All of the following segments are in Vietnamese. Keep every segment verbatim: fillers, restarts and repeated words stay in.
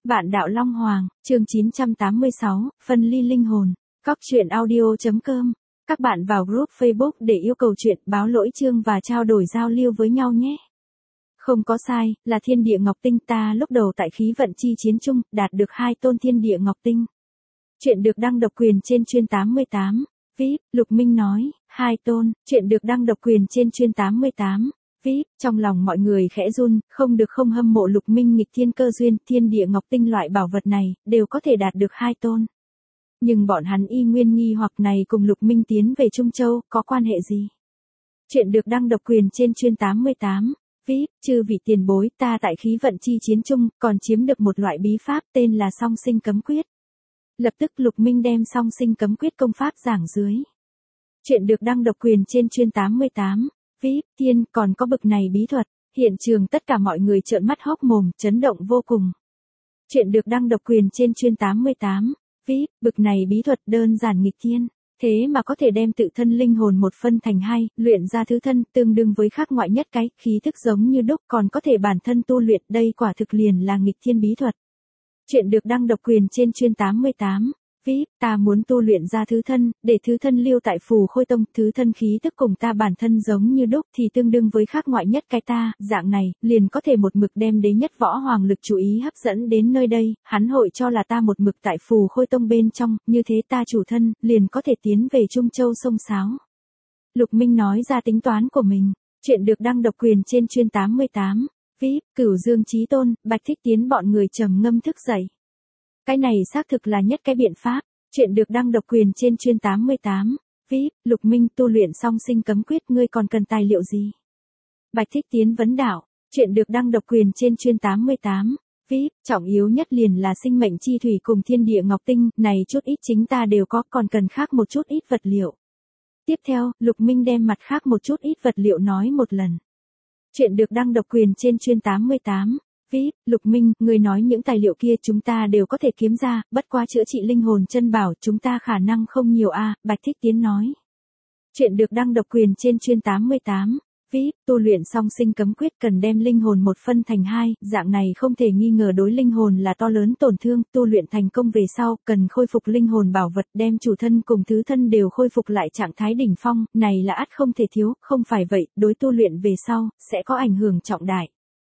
Bạn đạo Long Hoàng, chương chín trăm tám mươi sáu, phân ly linh hồn. Cóc truyện audio chấm com. Các bạn vào group Facebook để yêu cầu chuyện, báo lỗi chương và trao đổi giao lưu với nhau nhé. Không có sai, là thiên địa ngọc tinh, ta lúc đầu tại khí vận chi chiến chung, đạt được hai tôn thiên địa ngọc tinh. Chuyện được đăng độc quyền trên chuyên tám mươi tám. vê i pê, Lục Minh nói, hai tôn, chuyện được đăng độc quyền trên chuyên tám mươi tám. vê i pê, trong lòng mọi người khẽ run, không được không hâm mộ Lục Minh nghịch thiên cơ duyên, thiên địa ngọc tinh loại bảo vật này, đều có thể đạt được hai tôn. Nhưng bọn hắn y nguyên nghi hoặc này cùng Lục Minh tiến về Trung Châu, có quan hệ gì? Chuyện được đăng độc quyền trên chuyên tám mươi tám. vê i pê, chư vị tiền bối, ta tại khí vận chi chiến chung, còn chiếm được một loại bí pháp tên là song sinh cấm quyết. Lập tức Lục Minh đem song sinh cấm quyết công pháp giảng dưới. Chuyện được đăng độc quyền trên chuyên tám mươi tám. vê i pê, tiên, còn có bực này bí thuật. Hiện trường tất cả mọi người trợn mắt hốc mồm, chấn động vô cùng. Chuyện được đăng độc quyền trên chuyên tám mươi tám. vê i pê, bực này bí thuật đơn giản nghịch thiên. Thế mà có thể đem tự thân linh hồn một phân thành hai, luyện ra thứ thân, tương đương với khác ngoại nhất cái, khí thức giống như đúc, còn có thể bản thân tu luyện, đây quả thực liền là nghịch thiên bí thuật. Chuyện được đăng độc quyền trên chuyên tám mươi tám. vê i pê, ta muốn tu luyện ra thứ thân, để thứ thân lưu tại phù khôi tông, thứ thân khí tức cùng ta bản thân giống như đúc thì tương đương với khác ngoại nhất cái ta, dạng này, liền có thể một mực đem đế nhất võ hoàng lực chú ý hấp dẫn đến nơi đây, hắn hội cho là ta một mực tại phù khôi tông bên trong, như thế ta chủ thân, liền có thể tiến về Trung Châu sông Sáo. Lục Minh nói ra tính toán của mình, chuyện được đăng độc quyền trên chuyên tám mươi tám. vê i pê, Cửu Dương Chí Tôn, Bạch Thích Tiến bọn người trầm ngâm thức dậy. Cái này xác thực là nhất cái biện pháp. Chuyện được đăng độc quyền trên chuyên tám mươi tám. vê i pê, Lục Minh, tu luyện song sinh cấm quyết, ngươi còn cần tài liệu gì? Bạch Thích Tiến vấn đạo. Chuyện được đăng độc quyền trên chuyên tám mươi tám. vê i pê, trọng yếu nhất liền là sinh mệnh chi thủy cùng thiên địa ngọc tinh, này chút ít chính ta đều có, còn cần khác một chút ít vật liệu. Tiếp theo, Lục Minh đem mặt khác một chút ít vật liệu nói một lần. Chuyện được đăng độc quyền trên chuyên tám mươi tám. vê i pê, Lục Minh, người nói những tài liệu kia chúng ta đều có thể kiếm ra, bất quá chữa trị linh hồn chân bảo chúng ta khả năng không nhiều a, Bạch Thích Tiến nói. Chuyện được đăng độc quyền trên chuyên tám mươi tám. vê i pê, tu luyện song sinh cấm quyết cần đem linh hồn một phân thành hai, dạng này không thể nghi ngờ đối linh hồn là to lớn tổn thương, tu luyện thành công về sau, cần khôi phục linh hồn bảo vật, đem chủ thân cùng thứ thân đều khôi phục lại trạng thái đỉnh phong, này là ắt không thể thiếu, không phải vậy, đối tu luyện về sau, sẽ có ảnh hưởng trọng đại.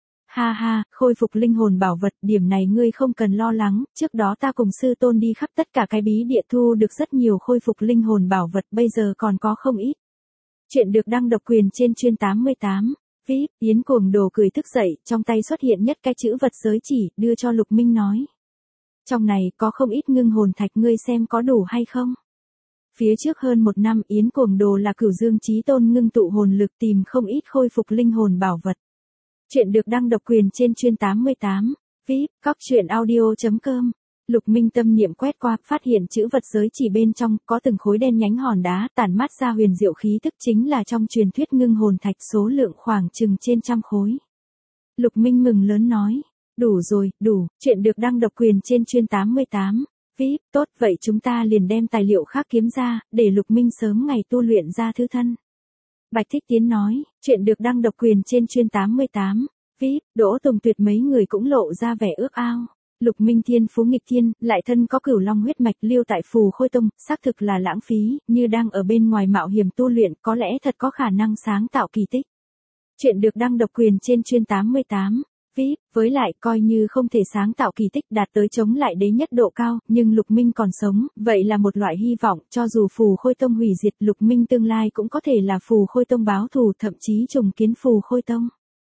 Ha ha, khôi phục linh hồn bảo vật, điểm này ngươi không cần lo lắng, trước đó ta cùng sư tôn đi khắp tất cả cái bí địa thu được rất nhiều khôi phục linh hồn bảo vật, bây giờ còn có không ít. Chuyện được đăng độc quyền trên chuyên tám mươi tám. vê i pê, Yến Cuồng Đồ cười thức dậy, trong tay xuất hiện nhất cái chữ vật giới chỉ, đưa cho Lục Minh nói. Trong này có không ít ngưng hồn thạch, ngươi xem có đủ hay không? Phía trước hơn một năm Yến Cuồng Đồ là Cửu Dương Chí Tôn ngưng tụ hồn lực tìm không ít khôi phục linh hồn bảo vật. Chuyện được đăng độc quyền trên chuyên tám mươi tám. vê i pê, Cóc truyện audio chấm com. Lục Minh tâm niệm quét qua, phát hiện chữ vật giới chỉ bên trong, có từng khối đen nhánh hòn đá, tản mát ra huyền diệu khí tức, chính là trong truyền thuyết ngưng hồn thạch, số lượng khoảng chừng trên trăm khối. Lục Minh mừng lớn nói, đủ rồi, đủ, chuyện được đăng độc quyền trên chuyên tám mươi tám. vê i pê, tốt, vậy chúng ta liền đem tài liệu khác kiếm ra, để Lục Minh sớm ngày tu luyện ra thứ thân. Bạch Thích Tiến nói, chuyện được đăng độc quyền trên chuyên tám mươi tám. vê i pê, Đỗ Tùng Tuyệt mấy người cũng lộ ra vẻ ước ao. Lục Minh thiên phú nghịch thiên, lại thân có cửu long huyết mạch lưu tại phù khôi tông, xác thực là lãng phí, như đang ở bên ngoài mạo hiểm tu luyện, có lẽ thật có khả năng sáng tạo kỳ tích. Chuyện được đăng độc quyền trên chuyên tám mươi tám. vê i pê, với lại coi như không thể sáng tạo kỳ tích đạt tới chống lại đế nhất độ cao, nhưng Lục Minh còn sống, vậy là một loại hy vọng, cho dù phù khôi tông hủy diệt, Lục Minh tương lai cũng có thể là phù khôi tông báo thù, thậm chí trùng kiến phù khôi tông.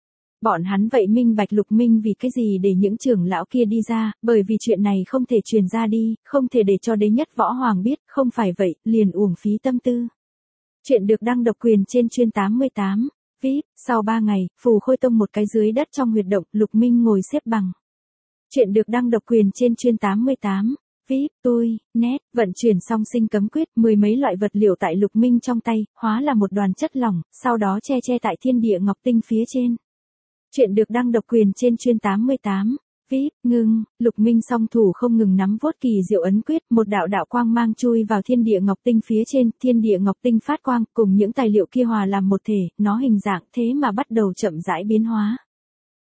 Bọn hắn vậy minh bạch Lục Minh vì cái gì để những trưởng lão kia đi ra, bởi vì chuyện này không thể truyền ra đi, không thể để cho đế nhất võ hoàng biết, không phải vậy, liền uổng phí tâm tư. Chuyện được đăng độc quyền trên chuyên tám mươi tám. vê i pê, sau ba ngày, phù khôi tông một cái dưới đất trong huyệt động, Lục Minh ngồi xếp bằng. Chuyện được đăng độc quyền trên chuyên tám mươi tám. vê i pê, tôi, nét, vận chuyển song sinh cấm quyết, mười mấy loại vật liệu tại Lục Minh trong tay, hóa là một đoàn chất lỏng, sau đó che che tại thiên địa ngọc tinh phía trên. Chuyện được đăng độc quyền trên chuyên tám mươi tám. vê i pê, ngưng, Lục Minh song thủ không ngừng nắm vuốt kỳ diệu ấn quyết, một đạo đạo quang mang chui vào thiên địa ngọc tinh phía trên, thiên địa ngọc tinh phát quang, cùng những tài liệu kia hòa làm một thể, nó hình dạng thế mà bắt đầu chậm rãi biến hóa.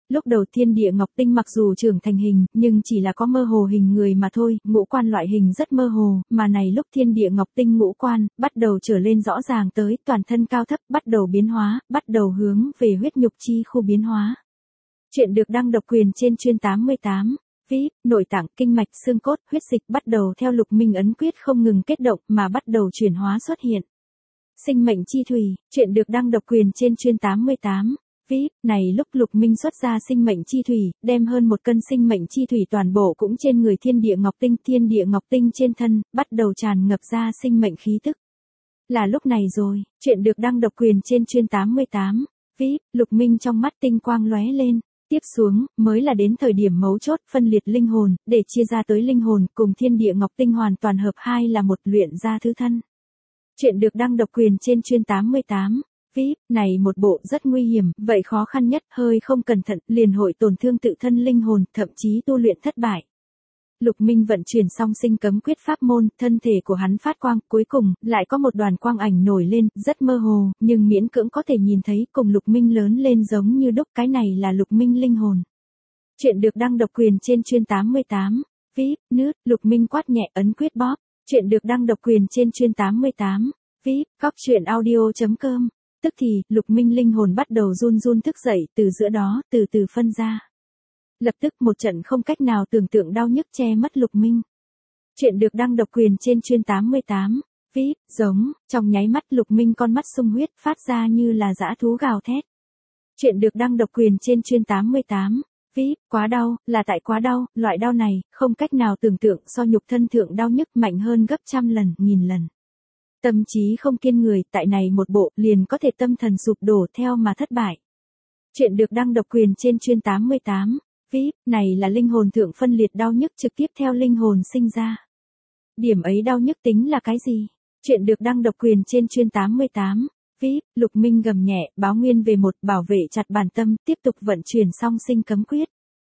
Lúc đầu thiên địa ngọc tinh mặc dù trưởng thành hình, nhưng chỉ là có mơ hồ hình người mà thôi, ngũ quan loại hình rất mơ hồ, mà này lúc thiên địa ngọc tinh ngũ quan, bắt đầu trở lên rõ ràng tới, toàn thân cao thấp, bắt đầu biến hóa, bắt đầu hướng về huyết nhục chi khu biến hóa. Chuyện được đăng độc quyền trên chuyên tám mươi tám. vê i pê, nội tạng, kinh mạch, xương cốt, huyết dịch bắt đầu theo Lục Minh ấn quyết không ngừng kết động mà bắt đầu chuyển hóa xuất hiện. Sinh mệnh chi thủy, chuyện được đăng độc quyền trên chuyên tám mươi tám. vê i pê, này lúc Lục Minh xuất ra sinh mệnh chi thủy, đem hơn một cân sinh mệnh chi thủy toàn bộ cũng trên người thiên địa ngọc tinh, thiên địa ngọc tinh trên thân, bắt đầu tràn ngập ra sinh mệnh khí tức. Là lúc này rồi, chuyện được đăng độc quyền trên chuyên tám mươi tám. vê i pê, Lục Minh trong mắt tinh quang lóe lên. Tiếp xuống, mới là đến thời điểm mấu chốt phân liệt linh hồn, để chia ra tới linh hồn cùng thiên địa ngọc tinh hoàn toàn hợp hai là một luyện ra thứ thân. Chuyện được đăng độc quyền trên chuyên tám mươi tám. vê i pê, này một bộ rất nguy hiểm, vậy khó khăn nhất, hơi không cẩn thận, liền hội tổn thương tự thân linh hồn, thậm chí tu luyện thất bại. Lục Minh vận chuyển xong sinh cấm quyết pháp môn, thân thể của hắn phát quang, cuối cùng, lại có một đoàn quang ảnh nổi lên, rất mơ hồ, nhưng miễn cưỡng có thể nhìn thấy, cùng Lục Minh lớn lên giống như đúc, cái này là Lục Minh linh hồn. Chuyện được đăng độc quyền trên chuyên tám mươi tám. vê i pê, nước, Lục Minh quát nhẹ ấn quyết bóp. Chuyện được đăng độc quyền trên chuyên tám mươi tám. vê i pê, cóc truyện audio chấm com. Tức thì, Lục Minh linh hồn bắt đầu run run thức dậy, từ giữa đó, từ từ phân ra. Lập tức một trận không cách nào tưởng tượng đau nhức che mất Lục Minh. Chuyện được đăng độc quyền trên chuyên tám mươi tám. vê i pê, giống, trong nháy mắt Lục Minh con mắt sung huyết phát ra như là dã thú gào thét. Chuyện được đăng độc quyền trên chuyên tám mươi tám. vê i pê, quá đau, là tại quá đau, loại đau này, không cách nào tưởng tượng so nhục thân thượng đau nhức mạnh hơn gấp trăm lần, nghìn lần. Tâm trí không kiên người, tại này một bộ, liền có thể tâm thần sụp đổ theo mà thất bại. Chuyện được đăng độc quyền trên chuyên tám mươi tám. vê i pê, này là linh hồn thượng phân liệt đau nhức trực tiếp theo linh hồn sinh ra. Điểm ấy đau nhức tính là cái gì? Chuyện được đăng độc quyền trên chuyên tám mươi tám. vê i pê, Lục Minh gầm nhẹ, báo nguyên về một, bảo vệ chặt bản tâm, tiếp tục vận chuyển song sinh cấm quyết.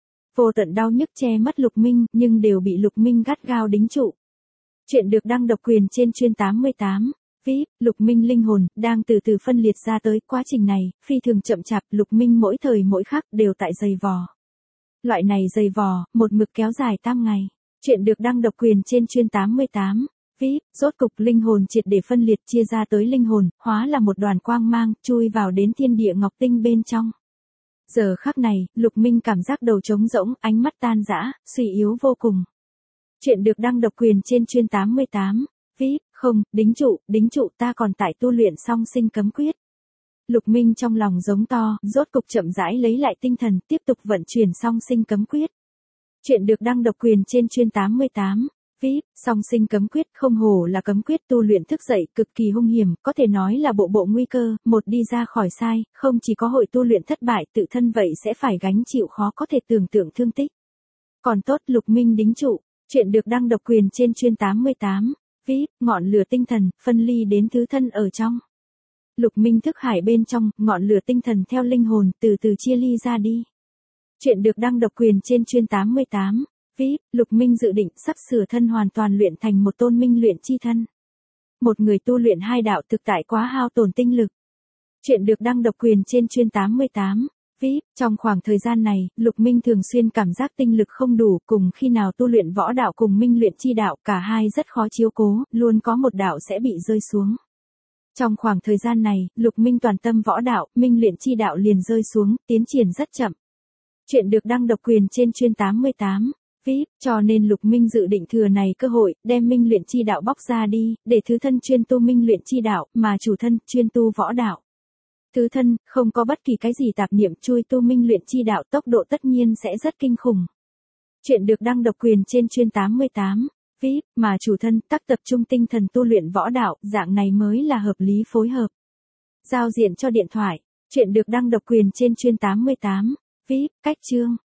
Vô tận đau nhức che mất Lục Minh, nhưng đều bị Lục Minh gắt gao đính trụ. Chuyện được đăng độc quyền trên chuyên tám mươi tám. vê i pê, Lục Minh linh hồn, đang từ từ phân liệt ra tới, quá trình này, phi thường chậm chạp, Lục Minh mỗi thời mỗi khắc đều tại dày vò. Loại này dày vò, một mực kéo dài tam ngày. Chuyện được đăng độc quyền trên chuyên tám mươi tám. vê i pê, rốt cục linh hồn triệt để phân liệt chia ra tới linh hồn, hóa là một đoàn quang mang, chui vào đến thiên địa ngọc tinh bên trong. Giờ khắc này, Lục Minh cảm giác đầu trống rỗng, ánh mắt tan rã, suy yếu vô cùng. Chuyện được đăng độc quyền trên chuyên tám mươi tám. vê i pê, không, đính trụ, đính trụ ta còn tại tu luyện song sinh cấm quyết. Lục Minh trong lòng giống to, rốt cục chậm rãi lấy lại tinh thần, tiếp tục vận chuyển song sinh cấm quyết. Chuyện được đăng độc quyền trên chuyên tám mươi tám. vê i pê, song sinh cấm quyết không hổ là cấm quyết tu luyện thức dậy, cực kỳ hung hiểm, có thể nói là bộ bộ nguy cơ, một đi ra khỏi sai, không chỉ có hội tu luyện thất bại, tự thân vậy sẽ phải gánh chịu khó có thể tưởng tượng thương tích. Còn tốt Lục Minh đính trụ. Chuyện được đăng độc quyền trên chuyên tám mươi tám. vê i pê, ngọn lửa tinh thần, phân ly đến thứ thân ở trong. Lục Minh thức hải bên trong, ngọn lửa tinh thần theo linh hồn, từ từ chia ly ra đi. Chuyện được đăng độc quyền trên chuyên tám mươi tám. vê i pê, Lục Minh dự định sắp sửa thân hoàn toàn luyện thành một tôn minh luyện chi thân. Một người tu luyện hai đạo thực tại quá hao tổn tinh lực. Chuyện được đăng độc quyền trên chuyên tám mươi tám. vê i pê, trong khoảng thời gian này, Lục Minh thường xuyên cảm giác tinh lực không đủ, cùng khi nào tu luyện võ đạo cùng minh luyện chi đạo, cả hai rất khó chiếu cố, luôn có một đạo sẽ bị rơi xuống. Trong khoảng thời gian này, Lục Minh toàn tâm võ đạo, minh luyện chi đạo liền rơi xuống, tiến triển rất chậm. Chuyện được đăng độc quyền trên chuyên tám mươi tám. vê i pê, cho nên Lục Minh dự định thừa này cơ hội, đem minh luyện chi đạo bóc ra đi, để thứ thân chuyên tu minh luyện chi đạo, mà chủ thân chuyên tu võ đạo. Thứ thân, không có bất kỳ cái gì tạp niệm chui tu minh luyện chi đạo, tốc độ tất nhiên sẽ rất kinh khủng. Chuyện được đăng độc quyền trên chuyên tám mươi tám. vê i pê, mà chủ thân tắc tập trung tinh thần tu luyện võ đạo, dạng này mới là hợp lý phối hợp. Giao diện cho điện thoại. Chuyện được đăng độc quyền trên chuyên tám mươi tám. vê i pê, cách chương.